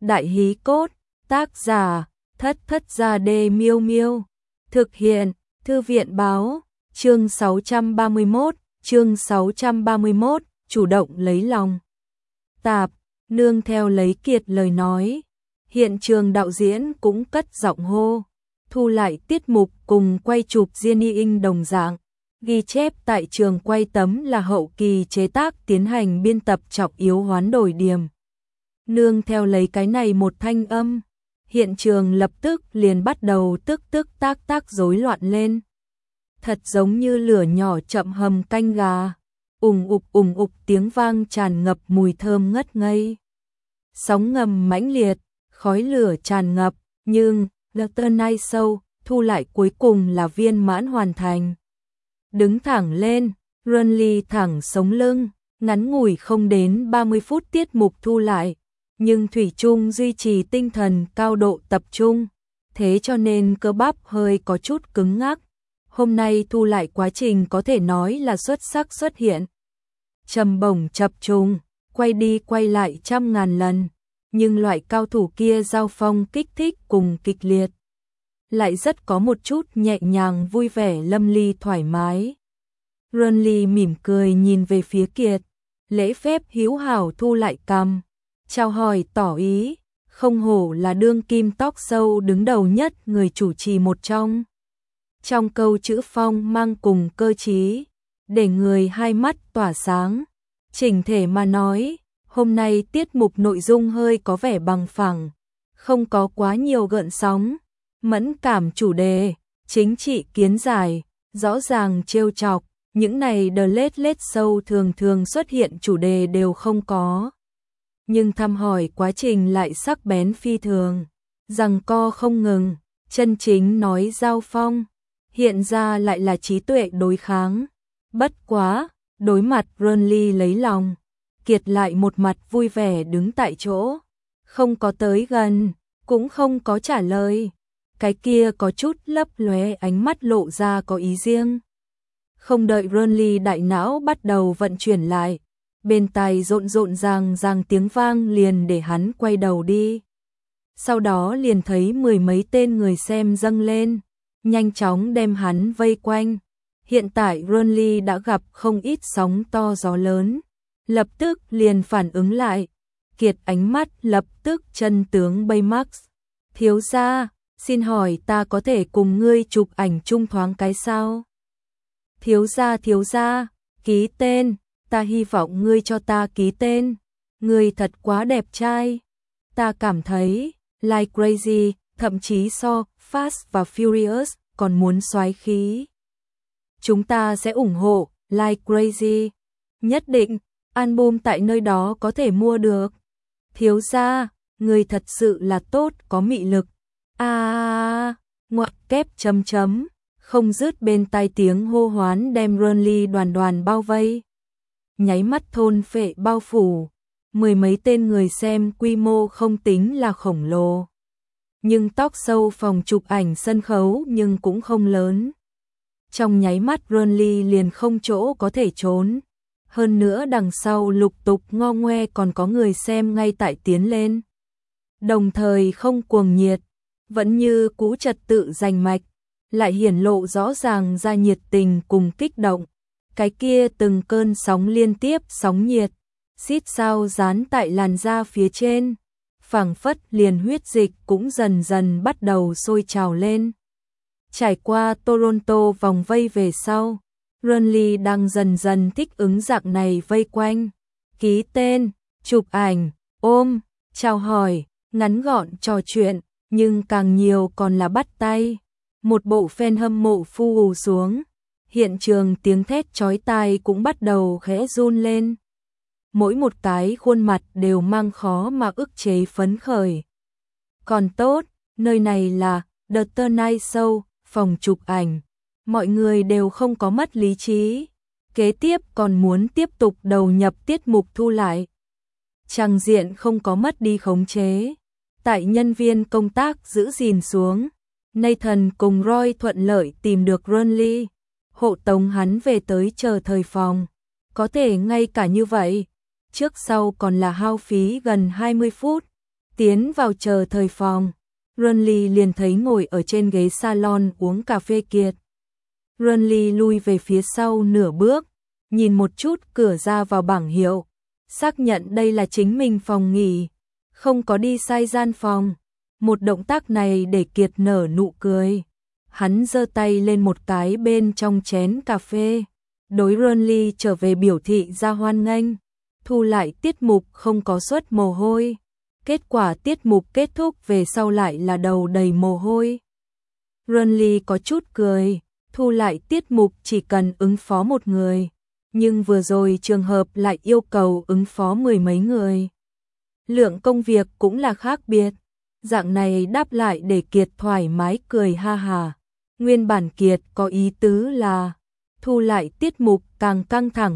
Đại hí cốt, tác giả, Thất Thất Gia Đê Miêu Miêu. Thực hiện, Thư viện báo, chương 631, chủ động lấy lòng. Tạp, nương theo lấy Kiệt lời nói. Hiện trường đạo diễn cũng cất giọng hô. Thu lại tiết mục cùng quay chụp Jenny In đồng dạng. Ghi chép tại trường quay tấm là hậu kỳ chế tác tiến hành biên tập trọng yếu hoán đổi điểm. Nương theo lấy cái này một thanh âm, hiện trường lập tức liền bắt đầu tức tác rối loạn lên. Thật giống như lửa nhỏ chậm hầm canh gà, ùng ục tiếng vang tràn ngập mùi thơm ngất ngây. Sóng ngầm mãnh liệt, khói lửa tràn ngập, nhưng The Tonight Show thu lại cuối cùng là viên mãn hoàn thành. Đứng thẳng lên, Runly thẳng sống lưng, ngắn ngủi không đến 30 phút tiết mục thu lại, nhưng thủy chung duy trì tinh thần cao độ tập trung, thế cho nên cơ bắp hơi có chút cứng ngắc. Hôm nay thu lại quá trình có thể nói là xuất sắc xuất hiện. Trầm bổng chập trùng, quay đi quay lại trăm ngàn lần, nhưng loại cao thủ kia giao phong kích thích cùng kịch liệt. Lại rất có một chút nhẹ nhàng vui vẻ lâm ly thoải mái. Runly mỉm cười nhìn về phía Kiệt, lễ phép hiếu hảo thu lại cằm, chào hỏi tỏ ý, không hổ là đương kim talk show đứng đầu nhất người chủ trì một trong. Trong câu chữ phong mang cùng cơ trí, để người hai mắt tỏa sáng. Chỉnh thể mà nói, hôm nay tiết mục nội dung hơi có vẻ bằng phẳng, không có quá nhiều gợn sóng, mẫn cảm chủ đề, chính trị kiến giải, rõ ràng trêu chọc, những này The Late Show thường xuất hiện chủ đề đều không có. Nhưng thăm hỏi quá trình lại sắc bén phi thường, giằng co không ngừng, chân chính nói giao phong, hiện ra lại là trí tuệ đối kháng. Bất quá, đối mặt Runly lấy lòng, Kiệt lại một mặt vui vẻ đứng tại chỗ, không có tới gần, cũng không có trả lời. Cái kia có chút lấp lóe ánh mắt lộ ra có ý riêng. Không đợi Runly đại não bắt đầu vận chuyển lại, bên tai rộn ràng tiếng vang liền để hắn quay đầu đi. Sau đó liền thấy mười mấy tên người xem dâng lên, nhanh chóng đem hắn vây quanh. Hiện tại Runly đã gặp không ít sóng to gió lớn, lập tức liền phản ứng lại. Kiệt ánh mắt lập tức chân tướng Baymax. Thiếu gia, xin hỏi ta có thể cùng ngươi chụp ảnh chung thoáng cái sao? Thiếu gia, ký tên, ta hy vọng ngươi cho ta ký tên. Ngươi thật quá đẹp trai. Ta cảm thấy, like crazy, thậm chí so Fast và Furious còn muốn soái khí. Chúng ta sẽ ủng hộ, like crazy. Nhất định, album tại nơi đó có thể mua được. Thiếu gia, người thật sự là tốt, có mị lực. Ngoặc kép chấm chấm, không dứt bên tai tiếng hô hoán đem Runly đoàn bao vây. Nháy mắt thôn phệ bao phủ, mười mấy tên người xem quy mô không tính là khổng lồ. Nhưng talk show phòng chụp ảnh sân khấu nhưng cũng không lớn. Trong nháy mắt Runly liền không chỗ có thể trốn. Hơn nữa đằng sau lục tục ngo ngoe còn có người xem ngay tại tiến lên. Đồng thời không cuồng nhiệt, vẫn như cũ trật tự rành mạch, lại hiển lộ rõ ràng ra nhiệt tình cùng kích động. Cái kia từng cơn sóng liên tiếp sóng nhiệt, xít sao dán tại làn da phía trên, phảng phất liền huyết dịch cũng dần dần bắt đầu sôi trào lên. Trải qua Toronto vòng vây về sau, Runly đang dần dần thích ứng dạng này vây quanh. Ký tên, chụp ảnh, ôm, chào hỏi, ngắn gọn trò chuyện, nhưng càng nhiều còn là bắt tay. Một bộ fan hâm mộ phu xuống, hiện trường tiếng thét chói tai cũng bắt đầu khẽ run lên. Mỗi một cái khuôn mặt đều mang khó mà ức chế phấn khởi. Còn tốt, nơi này là The Tonight Show, phòng chụp ảnh. Mọi người đều không có mất lý trí. Kế tiếp còn muốn tiếp tục đầu nhập tiết mục thu lại. Trang diện không có mất đi khống chế. Tại nhân viên công tác giữ gìn xuống, Nathan cùng Roy thuận lợi tìm được Runly, hộ tống hắn về tới chờ thời phòng. Có thể ngay cả như vậy, trước sau còn là hao phí gần 20 phút. Tiến vào chờ thời phòng, Runly liền thấy ngồi ở trên ghế salon uống cà phê Kiệt. Runly lui về phía sau nửa bước, nhìn một chút cửa ra vào bảng hiệu, xác nhận đây là chính mình phòng nghỉ, không có đi sai gian phòng. Một động tác này để Kiệt nở nụ cười. Hắn giơ tay lên một cái bên trong chén cà phê, đối Runly trở về biểu thị ra hoan nghênh, thu lại tiết mục không có suất mồ hôi. Kết quả tiết mục kết thúc về sau lại là đầu đầy mồ hôi. Runly có chút cười, thu lại tiết mục chỉ cần ứng phó một người, nhưng vừa rồi trường hợp lại yêu cầu ứng phó mười mấy người. Lượng công việc cũng là khác biệt, dạng này đáp lại để Kiệt thoải mái cười ha hà. Nguyên bản Kiệt có ý tứ là thu lại tiết mục càng căng thẳng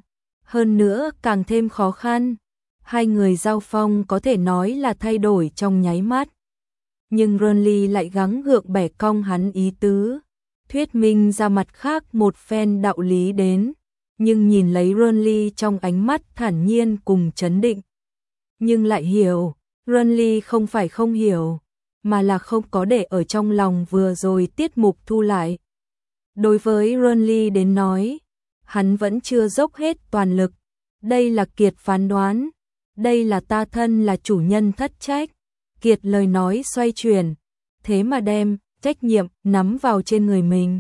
hơn nữa càng thêm khó khăn. Hai người giao phong có thể nói là thay đổi trong nháy mắt. Nhưng Runly lại gắng gượng bẻ cong hắn ý tứ, thuyết minh ra mặt khác một phen đạo lý đến, nhưng nhìn lấy Runly trong ánh mắt thản nhiên cùng chấn định. Nhưng lại hiểu, Runly không phải không hiểu, mà là không có để ở trong lòng vừa rồi tiết mục thu lại. Đối với Runly đến nói, hắn vẫn chưa dốc hết toàn lực, đây là Kiệt phán đoán, đây là ta thân là chủ nhân thất trách. Kiệt lời nói xoay chuyển, thế mà đem trách nhiệm nắm vào trên người mình.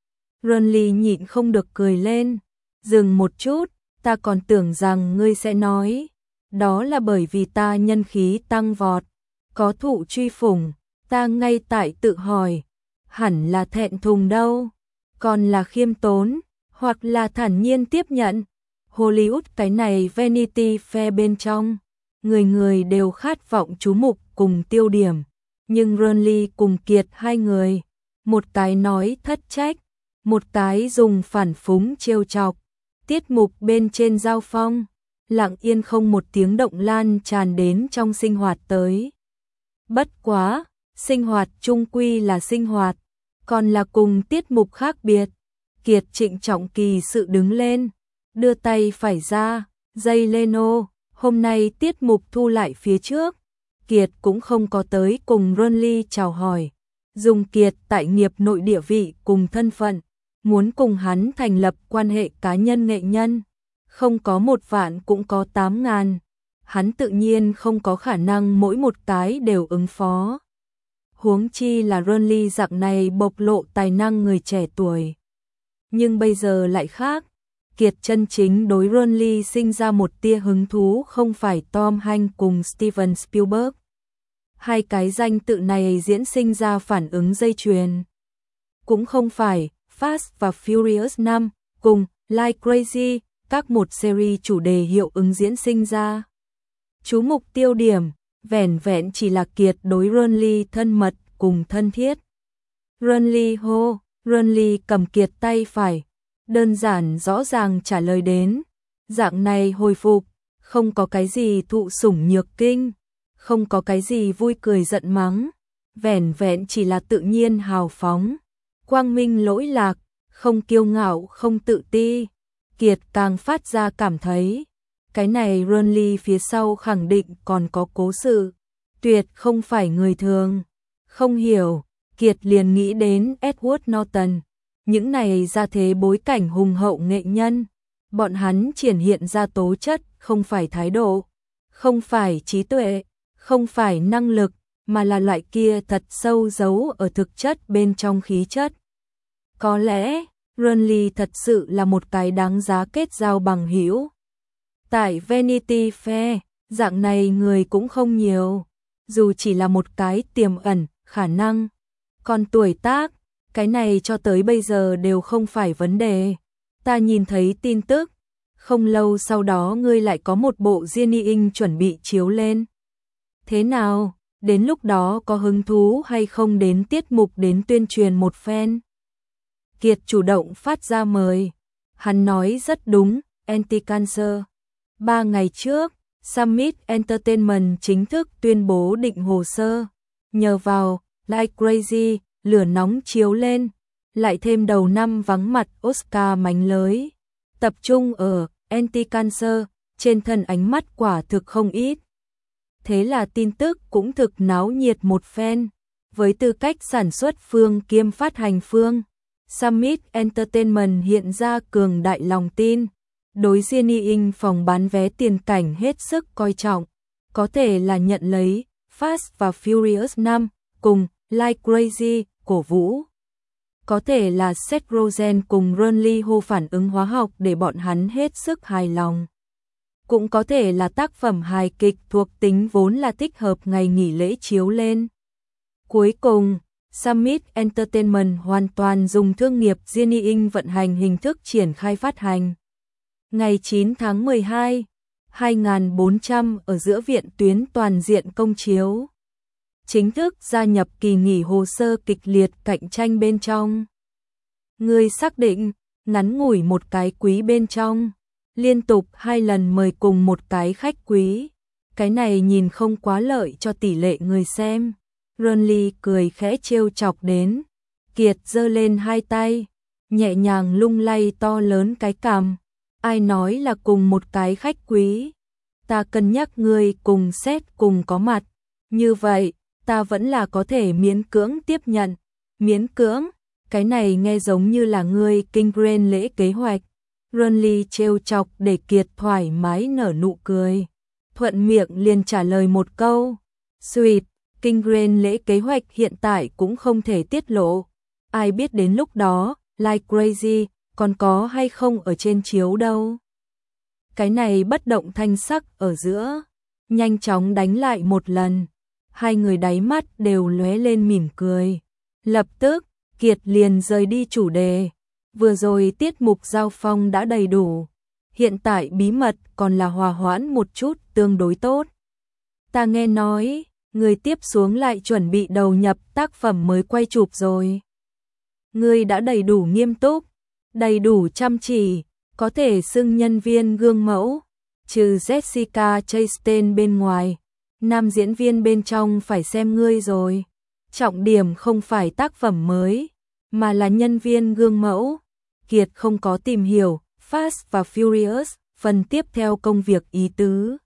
Runly nhịn không được cười lên, dừng một chút, ta còn tưởng rằng ngươi sẽ nói, đó là bởi vì ta nhân khí tăng vọt, có thụ truy phủng, ta ngay tại tự hỏi, hẳn là thẹn thùng đâu, còn là khiêm tốn, hoặc là thản nhiên tiếp nhận. Hollywood cái này Vanity Fair bên trong, người người đều khát vọng chú mục cùng tiêu điểm, nhưng Runly cùng Kiệt hai người, một cái nói thất trách, một cái dùng phản phúng trêu chọc, tiết mục bên trên giao phong, lặng yên không một tiếng động lan tràn đến trong sinh hoạt tới. Bất quá, sinh hoạt chung quy là sinh hoạt, còn là cùng tiết mục khác biệt. Kiệt trịnh trọng kỳ sự đứng lên, đưa tay phải ra, dây lên ô, hôm nay tiết mục thu lại phía trước. Kiệt cũng không có tới cùng Runly chào hỏi, dùng Kiệt tại nghiệp nội địa vị cùng thân phận, muốn cùng hắn thành lập quan hệ cá nhân nghệ nhân, không có 1 vạn cũng có 8.000, hắn tự nhiên không có khả năng mỗi một cái đều ứng phó. Huống chi là Runly dạng này bộc lộ tài năng người trẻ tuổi. Nhưng bây giờ lại khác, Kiệt chân chính đối Runly sinh ra một tia hứng thú không phải Tom Hanks cùng Steven Spielberg. Hai cái danh tự này diễn sinh ra phản ứng dây chuyền. Cũng không phải Fast và Furious 5 cùng Like Crazy, các một series chủ đề hiệu ứng diễn sinh ra. Chú mục tiêu điểm, vẻn vẹn chỉ là Kiệt đối Runly thân mật cùng thân thiết. Runly hô, Runly cầm Kiệt tay phải, đơn giản rõ ràng trả lời đến. Dạng này hồi phục, không có cái gì thụ sủng nhược kinh, không có cái gì vui cười giận mắng, vẻn vẹn chỉ là tự nhiên hào phóng, quang minh lỗi lạc, không kiêu ngạo không tự ti. Kiệt càng phát ra cảm thấy, cái này Runly phía sau khẳng định còn có cố sự, tuyệt không phải người thường. Không hiểu, Kiệt liền nghĩ đến Edward Norton, những này ra thế bối cảnh hùng hậu nghệ nhân, bọn hắn triển hiện ra tố chất, không phải thái độ, không phải trí tuệ, không phải năng lực, mà là loại kia thật sâu giấu ở thực chất bên trong khí chất. Có lẽ, Runly thật sự là một cái đáng giá kết giao bằng hữu. Tại Vanity Fair, dạng này người cũng không nhiều, dù chỉ là một cái tiềm ẩn, khả năng. Còn tuổi tác, cái này cho tới bây giờ đều không phải vấn đề. Ta nhìn thấy tin tức, không lâu sau đó ngươi lại có một bộ Jenny chuẩn bị chiếu lên. Thế nào, đến lúc đó có hứng thú hay không đến tiết mục đến tuyên truyền một phen? Kiệt chủ động phát ra mời. Hắn nói rất đúng, Anti-Cancer. 3 ngày trước, Summit Entertainment chính thức tuyên bố định hồ sơ. Nhờ vào Like Crazy, lửa nóng chiếu lên, lại thêm đầu năm vắng mặt Oscar mánh lới. Tập trung ở Anti-Cancer, trên thân ánh mắt quả thực không ít. thế là tin tức cũng thực náo nhiệt một phen. Với tư cách sản xuất phương kiêm phát hành phương, Summit Entertainment hiện ra cường đại lòng tin. Đối Jenny In phòng bán vé tiền cảnh hết sức coi trọng, có thể là nhận lấy Fast và Furious 5 cùng Like Crazy cổ vũ. Có thể là Seth Rogen cùng Ron Lee Ho phản ứng hóa học để bọn hắn hết sức hài lòng. Cũng có thể là tác phẩm hài kịch thuộc tính vốn là thích hợp ngày nghỉ lễ chiếu lên. Cuối cùng, Summit Entertainment hoàn toàn dùng thương nghiệp Jenny In vận hành hình thức triển khai phát hành. Ngày 9 tháng 12, 2400 ở giữa viện tuyến toàn diện công chiếu. Chính thức gia nhập kỳ nghỉ hồ sơ kịch liệt cạnh tranh bên trong. Người xác định, ngắn ngủi một cái quý bên trong, liên tục 2 lần mời cùng một cái khách quý. Cái này nhìn không quá lợi cho tỷ lệ người xem. Ron Lee cười khẽ trêu chọc đến. Kiệt giơ lên hai tay, nhẹ nhàng lung lay to lớn cái cằm. Ai nói là cùng một cái khách quý? Ta cân nhắc ngươi cùng Seth cùng có mặt. Như vậy, ta vẫn là có thể miễn cưỡng tiếp nhận. Miễn cưỡng, cái này nghe giống như là ngươi kinh Grand lễ kế hoạch. Ron Lee trêu chọc để Kiệt thoải mái nở nụ cười. Thuận miệng liền trả lời một câu. Sweet, kinh Grand lễ kế hoạch hiện tại cũng không thể tiết lộ. Ai biết đến lúc đó, Like Crazy, còn có hay không ở trên chiếu đâu. Cái này bất động thanh sắc ở giữa, nhanh chóng đánh lại một lần. Hai người đáy mắt đều lóe lên mỉm cười. Lập tức, Kiệt liền rời đi chủ đề. Vừa rồi tiết mục giao phong đã đầy đủ. Hiện tại bí mật còn là hòa hoãn một chút tương đối tốt. Ta nghe nói, người tiếp xuống lại chuẩn bị đầu nhập tác phẩm mới quay chụp rồi. Người đã đầy đủ nghiêm túc, đầy đủ chăm chỉ, có thể xưng nhân viên gương mẫu. Trừ Jessica Chastain bên ngoài, nam diễn viên bên trong phải xem ngươi rồi. Trọng điểm không phải tác phẩm mới, mà là nhân viên gương mẫu. Kiệt không có tìm hiểu Fast và Furious, phần tiếp theo công việc ý tứ.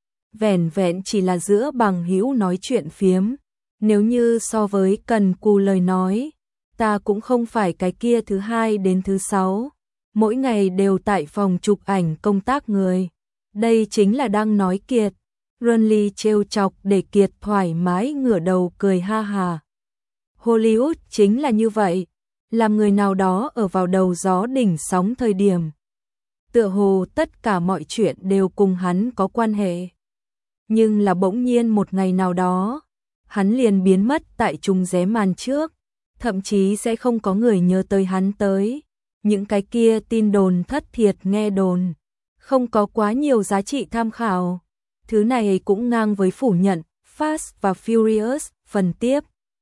Vẻn vẹn chỉ là giữa bằng hữu nói chuyện phiếm. Nếu như so với cần cù lời nói, ta cũng không phải cái kia thứ 2 đến thứ 6. Mỗi ngày đều tại phòng chụp ảnh công tác người. Đây chính là đang nói Kiệt. Ron Lee trêu chọc để Kiệt thoải mái ngửa đầu cười ha hà. Hollywood chính là như vậy. Làm người nào đó ở vào đầu gió đỉnh sóng thời điểm. Tựa hồ tất cả mọi chuyện đều cùng hắn có quan hệ. Nhưng là bỗng nhiên một ngày nào đó, hắn liền biến mất tại trùng ré màn trước. Thậm chí sẽ không có người nhớ tới hắn tới. Những cái kia tin đồn thất thiệt nghe đồn, không có quá nhiều giá trị tham khảo. Thứ này cũng ngang với phủ nhận Fast và Furious phần tiếp.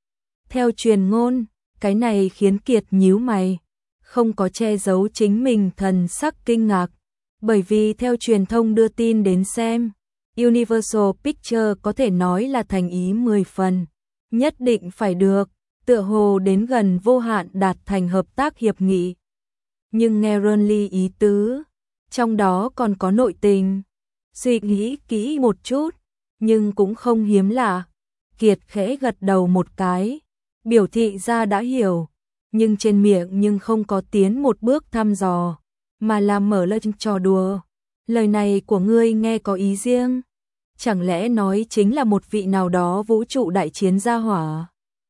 Theo truyền ngôn, cái này khiến Kiệt nhíu mày, không có che giấu chính mình thần sắc kinh ngạc, bởi vì theo truyền thông đưa tin đến xem, Universal Pictures có thể nói là thành ý 10 phần, nhất định phải được, tựa hồ đến gần vô hạn đạt thành hợp tác hiệp nghị. Nhưng nghe Ron Lee ý tứ, trong đó còn có nội tình. Suy nghĩ kỹ một chút, nhưng cũng không hiếm lạ. Kiệt khẽ gật đầu một cái, biểu thị ra đã hiểu, nhưng trên miệng nhưng không có tiến một bước thăm dò, mà là mở lời trò đùa. Lời này của ngươi nghe có ý riêng, chẳng lẽ nói chính là một vị nào đó vũ trụ đại chiến gia hỏa?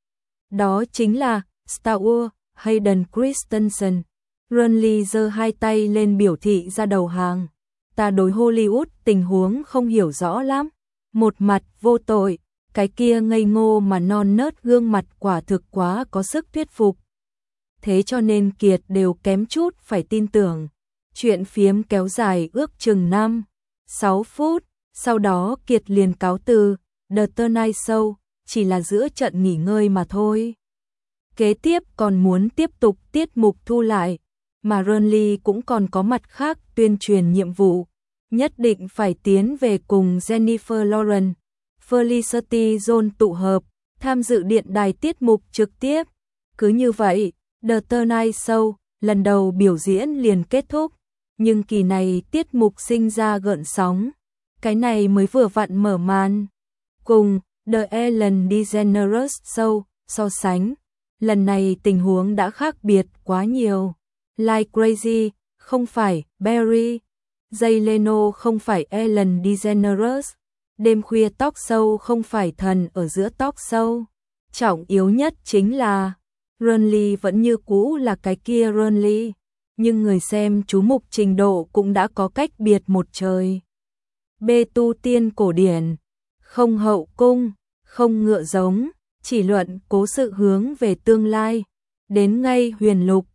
Đó chính là Star Wars, Hayden Christensen. Ron Lee giơ hai tay lên biểu thị ra đầu hàng. Ta đối Hollywood tình huống không hiểu rõ lắm. Một mặt vô tội, cái kia ngây ngô mà non nớt gương mặt quả thực quá có sức thuyết phục. Thế cho nên Kiệt đều kém chút phải tin tưởng. Chuyện phiếm kéo dài ước chừng 5-6 phút, sau đó Kiệt liền cáo từ. The Tonight Show chỉ là giữa trận nghỉ ngơi mà thôi. Kế tiếp còn muốn tiếp tục tiết mục thu lại, mà Ron Lee cũng còn có mặt khác tuyên truyền nhiệm vụ, nhất định phải tiến về cùng Jennifer Lawrence, Felicity Jones tụ hợp, tham dự điện đài tiết mục trực tiếp. Cứ như vậy, The Tonight Show lần đầu biểu diễn liền kết thúc, nhưng kỳ này tiết mục sinh ra gợn sóng, cái này mới vừa vặn mở màn. cùng The Ellen DeGeneres Show so sánh. Lần này tình huống đã khác biệt quá nhiều. Like Crazy không phải Barry, Jay Leno không phải Ellen DeGeneres, đêm khuya talk show không phải thần ở giữa talk show. Trọng yếu nhất chính là Ronly vẫn như cũ là cái kia Ronly, nhưng người xem chú mục trình độ cũng đã có cách biệt một trời. Bê tu tiên cổ điển, không hậu cung, không ngựa giống, chỉ luận cố sự hướng về tương lai. Đến ngay huyền lục,